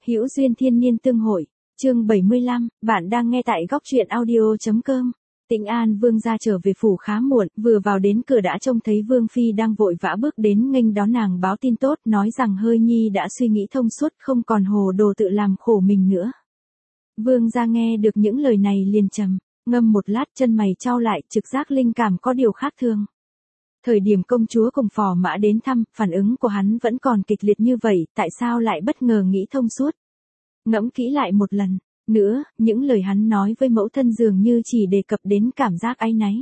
Hữu duyên thiên niên tương hội, chương 75, bạn đang nghe tại góc truyện audio.com. Tĩnh An Vương gia trở về phủ khá muộn, vừa vào đến cửa đã trông thấy Vương Phi đang vội vã bước đến nghênh đón nàng báo tin tốt, nói rằng Hơi Nhi đã suy nghĩ thông suốt, không còn hồ đồ tự làm khổ mình nữa. Vương gia nghe được những lời này liền trầm ngâm một lát, chân mày chau lại, trực giác linh cảm có điều khác thường. Thời điểm công chúa cùng phò mã đến thăm, phản ứng của hắn vẫn còn kịch liệt như vậy, tại sao lại bất ngờ nghĩ thông suốt? Ngẫm kỹ lại một lần nữa, những lời hắn nói với mẫu thân dường như chỉ đề cập đến cảm giác áy náy.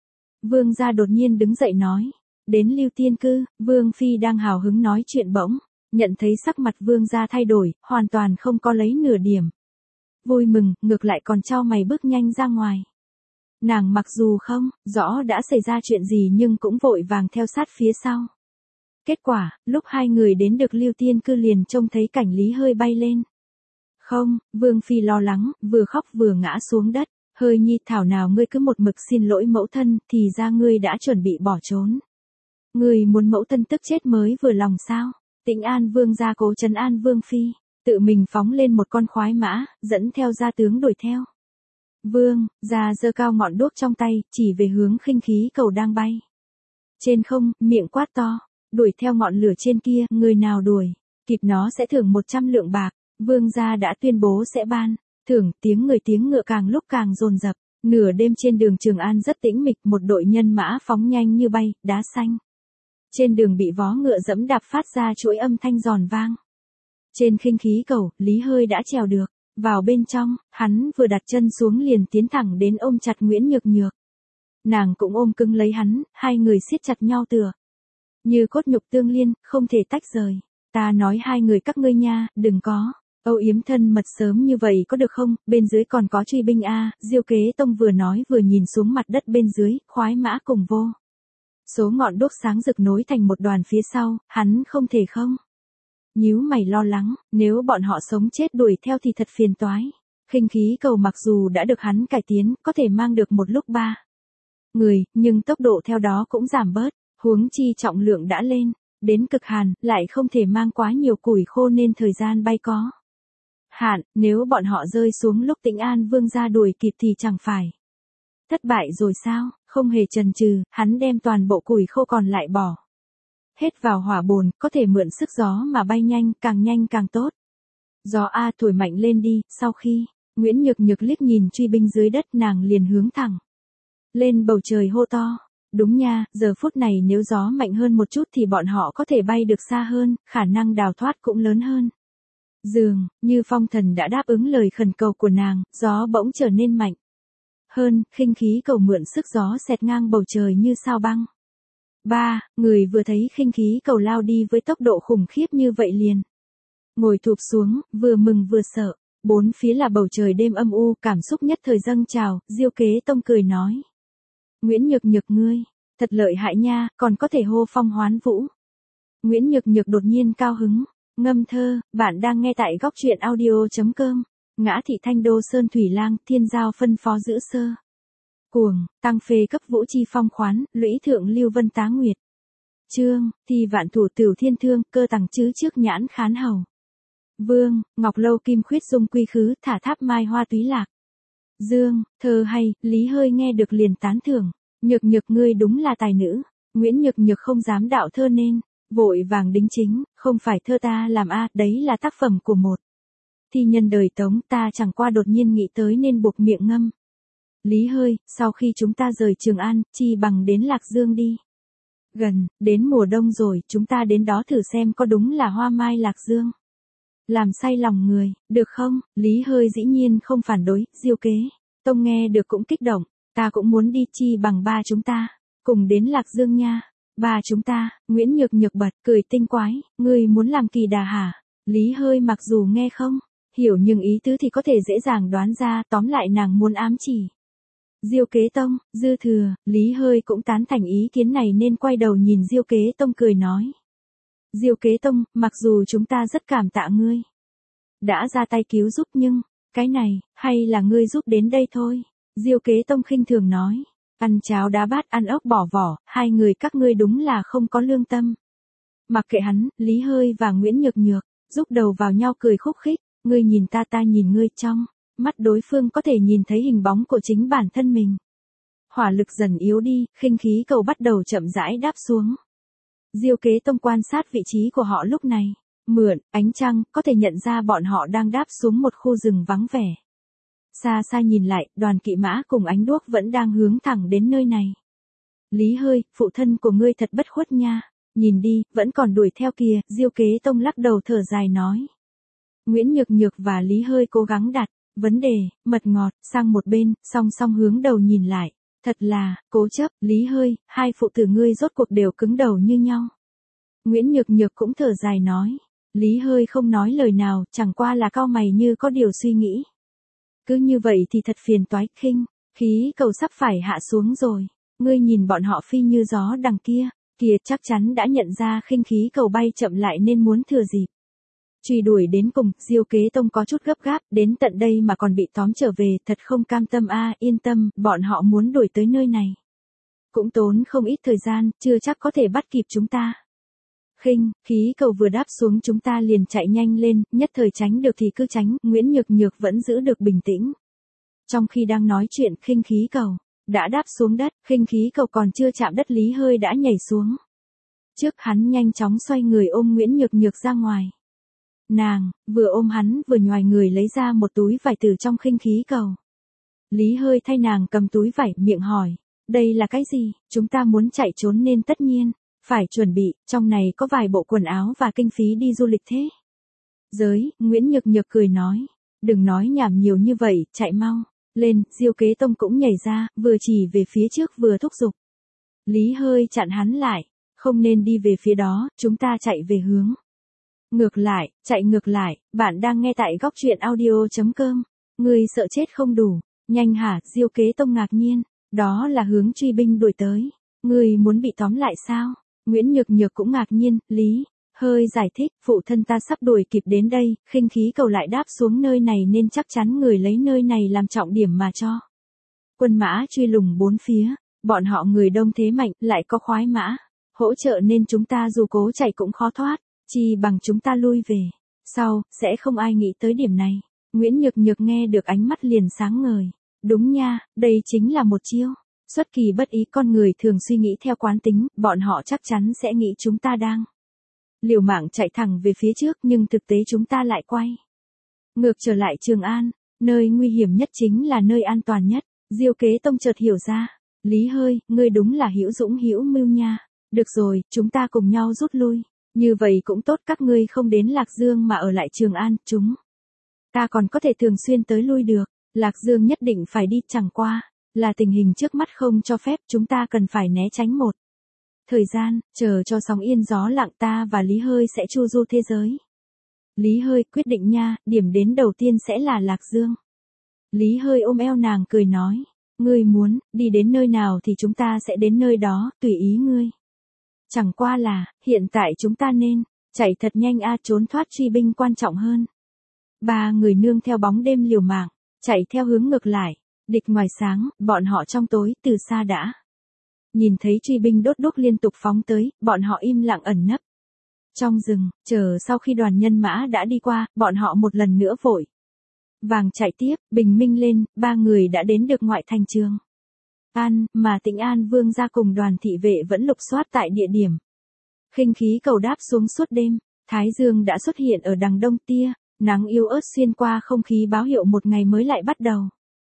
Vương gia đột nhiên đứng dậy nói, đến Lưu Tiên Cư. Vương Phi đang hào hứng nói chuyện bỗng nhận thấy sắc mặt vương gia thay đổi, hoàn toàn không có lấy nửa điểm vui mừng, ngược lại còn chau mày bước nhanh ra ngoài. Nàng mặc dù không rõ đã xảy ra chuyện gì nhưng cũng vội vàng theo sát phía sau. Kết quả, lúc hai người đến được Lưu Tiên Cư liền trông thấy cảnh Lý Hơi bay lên. Không, Vương Phi lo lắng, vừa khóc vừa ngã xuống đất. Hơi Nhi, thảo nào ngươi cứ một mực xin lỗi mẫu thân, thì ra ngươi đã chuẩn bị bỏ trốn. Ngươi muốn mẫu thân tức chết mới vừa lòng sao? Tĩnh An Vương gia cố trấn an Vương Phi, tự mình phóng lên một con khoái mã, dẫn theo gia tướng đuổi theo. Vương gia giơ cao ngọn đuốc trong tay, chỉ về hướng khinh khí cầu đang bay trên không, miệng quát to, đuổi theo ngọn lửa trên kia, người nào đuổi kịp nó sẽ thưởng 100 lượng bạc. Vương gia đã tuyên bố sẽ ban thưởng. Tiếng người tiếng ngựa càng lúc càng dồn dập. Nửa đêm trên đường Trường An rất tĩnh mịch, một đội nhân mã phóng nhanh như bay, đá xanh trên đường bị vó ngựa dẫm đạp phát ra chuỗi âm thanh giòn vang. Trên khinh khí cầu, Lý Hơi đã trèo được vào bên trong, hắn vừa đặt chân xuống liền tiến thẳng đến ôm chặt Nguyễn Nhược Nhược. Nàng cũng ôm cứng lấy hắn, hai người siết chặt nhau tựa như cốt nhục tương liên, không thể tách rời. Ta nói hai người các ngươi nha, đừng có âu yếm thân mật sớm như vậy có được không, bên dưới còn có truy binh a. Diêu Kế Tông vừa nói vừa nhìn xuống mặt đất bên dưới, khoái mã cùng vô số ngọn đuốc sáng rực nối thành một đoàn phía sau, hắn không thể không nhíu mày lo lắng, nếu bọn họ sống chết đuổi theo thì thật phiền toái. Khinh khí cầu mặc dù đã được hắn cải tiến, có thể mang được một lúc 3 người, nhưng tốc độ theo đó cũng giảm bớt, huống chi trọng lượng đã lên đến cực hàn, lại không thể mang quá nhiều củi khô nên thời gian bay có hạn, nếu bọn họ rơi xuống lúc Tĩnh An Vương gia đuổi kịp thì chẳng phải thất bại rồi sao? Không hề chần chừ, hắn đem toàn bộ củi khô còn lại bỏ hết vào hỏa bồn, có thể mượn sức gió mà bay nhanh càng tốt. Gió a thổi mạnh lên đi. Sau khi Nguyễn Nhược Nhược liếc nhìn truy binh dưới đất, nàng liền hướng thẳng lên bầu trời hô to, đúng nha, giờ phút này nếu gió mạnh hơn một chút thì bọn họ có thể bay được xa hơn, khả năng đào thoát cũng lớn hơn. Dường như phong thần đã đáp ứng lời khẩn cầu của nàng, gió bỗng trở nên mạnh hơn, khinh khí cầu mượn sức gió xẹt ngang bầu trời như sao băng. Người vừa thấy khinh khí cầu lao đi với tốc độ khủng khiếp như vậy liền ngồi thụp xuống, vừa mừng vừa sợ. Bốn phía là bầu trời đêm âm u, cảm xúc nhất thời dâng trào. Diêu Kế Tông cười nói, Nguyễn Nhược Nhược ngươi thật lợi hại nha, còn có thể hô phong hoán vũ. Nguyễn Nhược Nhược đột nhiên cao hứng ngâm thơ. Bạn đang nghe tại góc truyện audio.com. Ngã thị Thanh Đô Sơn Thủy Lang, thiên giao phân phó giữ sơ cuồng, tăng phê cấp vũ chi phong khoán, lũy thượng Lưu Vân Tá Nguyệt. Chương thì vạn thủ tửu thiên thương, cơ tằng chứ trước nhãn khán hầu. Vương ngọc lâu kim khuyết dung quy khứ, thả tháp mai hoa túy lạc. Dương thơ hay. Lý Hơi nghe được liền tán thưởng, Nhược Nhược ngươi đúng là tài nữ. Nguyễn Nhược Nhược không dám đạo thơ nên vội vàng đính chính, không phải thơ ta làm a, đấy là tác phẩm của một thi nhân đời Tống, ta chẳng qua đột nhiên nghĩ tới nên buộc miệng ngâm. Lý Hơi, sau khi chúng ta rời Trường An, chi bằng đến Lạc Dương đi. Gần đến mùa đông rồi, chúng ta đến đó thử xem có đúng là hoa mai Lạc Dương làm say lòng người, được không? Lý Hơi dĩ nhiên không phản đối. Diêu Kế Tông nghe được cũng kích động, ta cũng muốn đi, chi bằng ba chúng ta cùng đến Lạc Dương nha. Ba chúng ta. Nguyễn Nhược Nhược bật cười tinh quái, ngươi muốn làm kỳ đà hả? Lý Hơi mặc dù nghe không hiểu nhưng ý tứ thì có thể dễ dàng đoán ra, tóm lại nàng muốn ám chỉ Diêu Kế Tông. Dư thừa, Lý Hơi cũng tán thành ý kiến này nên quay đầu nhìn Diêu Kế Tông cười nói, Diêu Kế Tông, mặc dù chúng ta rất cảm tạ ngươi đã ra tay cứu giúp nhưng cái này hay là ngươi giúp đến đây thôi. Diêu Kế Tông khinh thường nói, ăn cháo đá bát ăn ốc bỏ vỏ, hai người các ngươi đúng là không có lương tâm. Mặc kệ hắn, Lý Hơi và Nguyễn Nhược Nhược rúc đầu vào nhau cười khúc khích. Ngươi nhìn ta, ta nhìn ngươi, trong mắt đối phương có thể nhìn thấy hình bóng của chính bản thân mình. Hỏa lực dần yếu đi, khinh khí cầu bắt đầu chậm rãi đáp xuống. Diêu Kế Tông quan sát vị trí của họ lúc này, mượn ánh trăng, có thể nhận ra bọn họ đang đáp xuống một khu rừng vắng vẻ. Xa xa nhìn lại, đoàn kỵ mã cùng ánh đuốc vẫn đang hướng thẳng đến nơi này. Lý Hơi, phụ thân của ngươi thật bất khuất nha, nhìn đi, vẫn còn đuổi theo kìa, Diêu Kế Tông lắc đầu thở dài nói. Nguyễn Nhược Nhược và Lý Hơi cố gắng đặt vấn đề, mật ngọt, sang một bên, song song hướng đầu nhìn lại. Thật là, cố chấp, Lý Hơi, hai phụ tử ngươi rốt cuộc đều cứng đầu như nhau. Nguyễn Nhược Nhược cũng thở dài nói. Lý Hơi không nói lời nào, chẳng qua là cau mày như có điều suy nghĩ. Cứ như vậy thì thật phiền toái, khinh khí cầu sắp phải hạ xuống rồi. Ngươi nhìn bọn họ phi như gió đằng kia, kìa chắc chắn đã nhận ra khinh khí cầu bay chậm lại nên muốn thừa dịp. Truy đuổi đến cùng, Diêu Kế Tông có chút gấp gáp, đến tận đây mà còn bị tóm trở về, thật không cam tâm a. Yên tâm, bọn họ muốn đuổi tới nơi này. Cũng tốn không ít thời gian, chưa chắc có thể bắt kịp chúng ta. Khinh khí cầu vừa đáp xuống chúng ta liền chạy nhanh lên, nhất thời tránh được thì cứ tránh, Nguyễn Nhược Nhược vẫn giữ được bình tĩnh. Trong khi đang nói chuyện, khinh khí cầu đã đáp xuống đất, khinh khí cầu còn chưa chạm đất Lý Hơi đã nhảy xuống. Trước hắn nhanh chóng xoay người ôm Nguyễn Nhược Nhược ra ngoài. Nàng vừa ôm hắn vừa nhoài người lấy ra một túi vải từ trong khinh khí cầu. Lý Hơi thay nàng cầm túi vải, miệng hỏi, đây là cái gì? Chúng ta muốn chạy trốn nên tất nhiên phải chuẩn bị, trong này có vài bộ quần áo và kinh phí đi du lịch thế. Giới, Nguyễn Nhược Nhược cười nói, đừng nói nhảm nhiều như vậy, chạy mau lên. Diêu Kế Tông cũng nhảy ra, vừa chỉ về phía trước vừa thúc giục. Lý Hơi chặn hắn lại, không nên đi về phía đó, chúng ta chạy về hướng ngược lại, chạy ngược lại. Bạn đang nghe tại góc truyện audio.com. Ngươi sợ chết không đủ, nhanh hả? Diêu Kế Tông ngạc nhiên, đó là hướng truy binh đuổi tới. Ngươi muốn bị tóm lại sao? Nguyễn Nhược Nhược cũng ngạc nhiên. Lý Hơi giải thích, phụ thân ta sắp đuổi kịp đến đây, khinh khí cầu lại đáp xuống nơi này nên chắc chắn người lấy nơi này làm trọng điểm mà cho quân mã truy lùng bốn phía. Bọn họ người đông thế mạnh, lại có khoái mã hỗ trợ nên chúng ta dù cố chạy cũng khó thoát, chi bằng chúng ta lui về. Sau, sẽ không ai nghĩ tới điểm này. Nguyễn Nhược Nhược nghe được ánh mắt liền sáng ngời. Đúng nha, đây chính là một chiêu xuất kỳ bất ý, con người thường suy nghĩ theo quán tính, bọn họ chắc chắn sẽ nghĩ chúng ta đang liều mạng chạy thẳng về phía trước nhưng thực tế chúng ta lại quay ngược trở lại Trường An, nơi nguy hiểm nhất chính là nơi an toàn nhất. Diêu Kế Tông chợt hiểu ra, Lý Hơi, ngươi đúng là hữu dũng hữu mưu nha. Được rồi, chúng ta cùng nhau rút lui, như vậy cũng tốt, các ngươi không đến Lạc Dương mà ở lại Trường An, chúng ta còn có thể thường xuyên tới lui được. Lạc Dương nhất định phải đi, chẳng qua là tình hình trước mắt không cho phép, chúng ta cần phải né tránh một thời gian, chờ cho sóng yên gió lặng, ta và Lý Hơi sẽ chu du thế giới. Lý Hơi, quyết định nha, điểm đến đầu tiên sẽ là Lạc Dương. Lý Hơi ôm eo nàng cười nói, ngươi muốn đi đến nơi nào thì chúng ta sẽ đến nơi đó, tùy ý ngươi. Chẳng qua là, hiện tại chúng ta nên chạy thật nhanh a, trốn thoát truy binh quan trọng hơn. Ba người nương theo bóng đêm liều mạng, chạy theo hướng ngược lại. Địch ngoài sáng, bọn họ trong tối, từ xa đã nhìn thấy truy binh đốt đuốc liên tục phóng tới, bọn họ im lặng ẩn nấp trong rừng, chờ sau khi đoàn nhân mã đã đi qua, bọn họ một lần nữa vội vàng chạy tiếp. Bình minh lên, ba người đã đến được ngoại thành Trường An, mà Tĩnh An Vương gia cùng đoàn thị vệ vẫn lục soát tại địa điểm khinh khí cầu đáp xuống suốt đêm. Thái dương đã xuất hiện ở đằng đông, tia nắng yếu ớt xuyên qua không khí báo hiệu một ngày mới lại bắt đầu.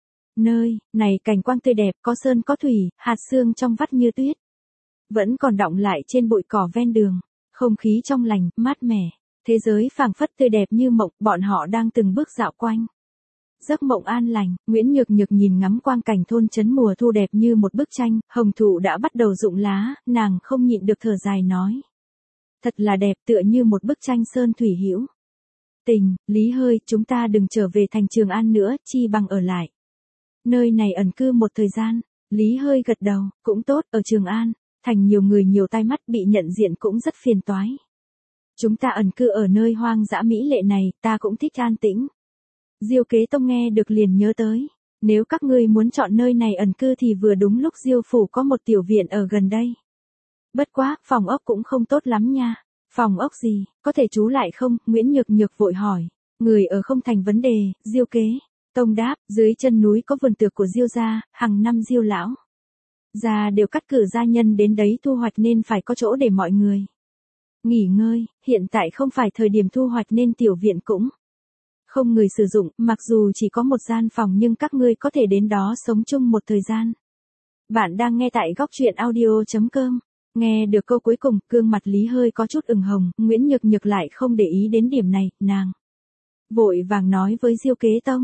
Nơi này cảnh quang tươi đẹp, có sơn có thủy, hạt sương trong vắt như tuyết vẫn còn đọng lại trên bụi cỏ ven đường. Không khí trong lành, mát mẻ, thế giới phảng phất tươi đẹp như mộng. Bọn họ đang từng bước dạo quanh giấc mộng an lành. Nguyễn Nhược Nhược nhìn ngắm quang cảnh thôn trấn mùa thu đẹp như một bức tranh. Hồng thụ đã bắt đầu rụng lá, nàng không nhịn được thở dài nói, thật là đẹp, tựa như một bức tranh sơn thủy hữu tình. Lý Hơi, chúng ta đừng trở về thành Trường An nữa, chi bằng ở lại nơi này ẩn cư một thời gian. Lý Hơi gật đầu, cũng tốt, ở Trường An thành nhiều người nhiều tai mắt, bị nhận diện cũng rất phiền toái. Chúng ta ẩn cư ở nơi hoang dã mỹ lệ này, ta cũng thích an tĩnh. Diêu Kế Tông nghe được liền nhớ tới, nếu các ngươi muốn chọn nơi này ẩn cư thì vừa đúng lúc Diêu phủ có một tiểu viện ở gần đây. Bất quá, phòng ốc cũng không tốt lắm nha. Phòng ốc gì, có thể trú lại không? Nguyễn Nhược Nhược vội hỏi. Người ở không thành vấn đề, Diêu Kế Tông đáp, dưới chân núi có vườn tược của Diêu gia, hàng năm Diêu lão gia đều cắt cử gia nhân đến đấy thu hoạch nên phải có chỗ để mọi người nghỉ ngơi, hiện tại không phải thời điểm thu hoạch nên tiểu viện cũng không người sử dụng, mặc dù chỉ có một gian phòng nhưng các ngươi có thể đến đó sống chung một thời gian. Bạn đang nghe tại góc truyện audio.com. Nghe được câu cuối cùng, gương mặt Lý hơi có chút ửng hồng, Nguyễn Nhược Nhược lại không để ý đến điểm này, nàng vội vàng nói với Diêu Kế Tông,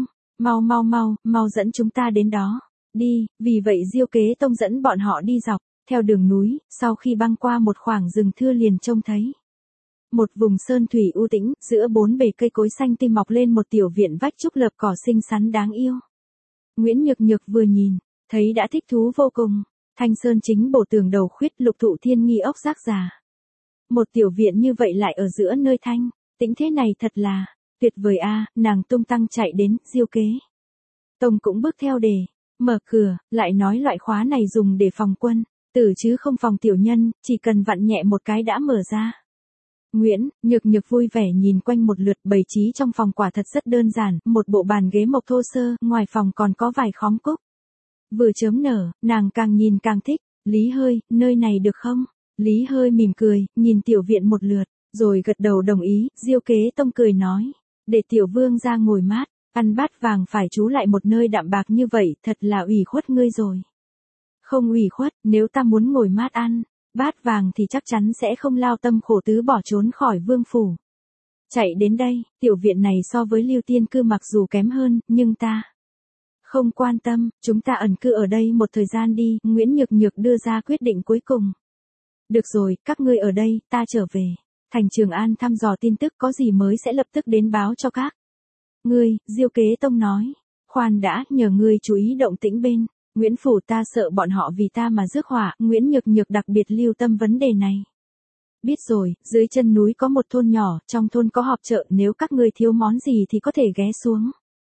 mau dẫn chúng ta đến đó. Đi, vì vậy Diêu Kế Tông dẫn bọn họ đi dọc theo đường núi, sau khi băng qua một khoảng rừng thưa liền trông thấy một vùng sơn thủy u tĩnh, giữa bốn bề cây cối xanh tươi mọc lên một tiểu viện vách trúc lợp cỏ xinh xắn đáng yêu. Nguyễn Nhược Nhược vừa nhìn, thấy đã thích thú vô cùng. Thanh sơn chính bổ tường đầu khuyết, lục thụ thiên nghi ốc rác già. Một tiểu viện như vậy lại ở giữa nơi thanh tĩnh thế này thật là tuyệt vời a. Nàng tung tăng chạy đến, Diêu Kế Tông cũng bước theo để mở cửa, lại nói loại khóa này dùng để phòng quân tử chứ không phòng tiểu nhân, chỉ cần vặn nhẹ một cái đã mở ra. Nguyễn Nhược Nhược vui vẻ nhìn quanh một lượt, bày trí trong phòng quả thật rất đơn giản, một bộ bàn ghế mộc thô sơ, ngoài phòng còn có vài khóm cúc vừa chớm nở, nàng càng nhìn càng thích. Lý hơi, nơi này được không? Lý hơi mỉm cười, nhìn tiểu viện một lượt, rồi gật đầu đồng ý. Diêu Kế Tông cười nói, để tiểu vương ra ngồi mát, ăn bát vàng phải trú lại một nơi đạm bạc như vậy, thật là ủy khuất ngươi rồi. Không ủy khuất, nếu ta muốn ngồi mát ăn bát vàng thì chắc chắn sẽ không lao tâm khổ tứ bỏ trốn khỏi vương phủ. Chạy đến đây, tiểu viện này so với Lưu Tiên cư mặc dù kém hơn, nhưng ta không quan tâm, chúng ta ẩn cư ở đây một thời gian đi. Nguyễn Nhược Nhược đưa ra quyết định cuối cùng. Được rồi, các ngươi ở đây, ta trở về thành Trường An thăm dò tin tức, có gì mới sẽ lập tức đến báo cho các ngươi. Diêu Kế Tông nói, khoan đã, nhờ ngươi chú ý động tĩnh bên Nguyễn phủ, ta sợ bọn họ vì ta mà rước họa. Nguyễn Nhược Nhược đặc biệt lưu tâm vấn đề này. Biết rồi, dưới chân núi có một thôn nhỏ, trong thôn có họp chợ, nếu các ngươi thiếu món gì thì có thể ghé xuống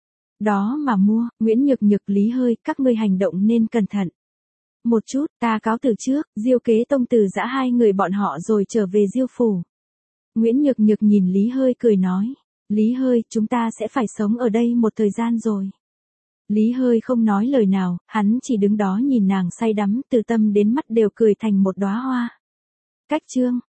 đó mà mua. Nguyễn Nhược Nhược, Lý hơi, các ngươi hành động nên cẩn thận một chút, ta cáo từ trước. Diêu Kế Tông từ giã hai người bọn họ rồi trở về Diêu phủ. Nguyễn Nhược Nhược nhìn Lý hơi cười nói, Lý hơi, chúng ta sẽ phải sống ở đây một thời gian rồi. Lý hơi không nói lời nào, hắn chỉ đứng đó nhìn nàng say đắm, từ tâm đến mắt đều cười thành một đóa hoa. Cách chương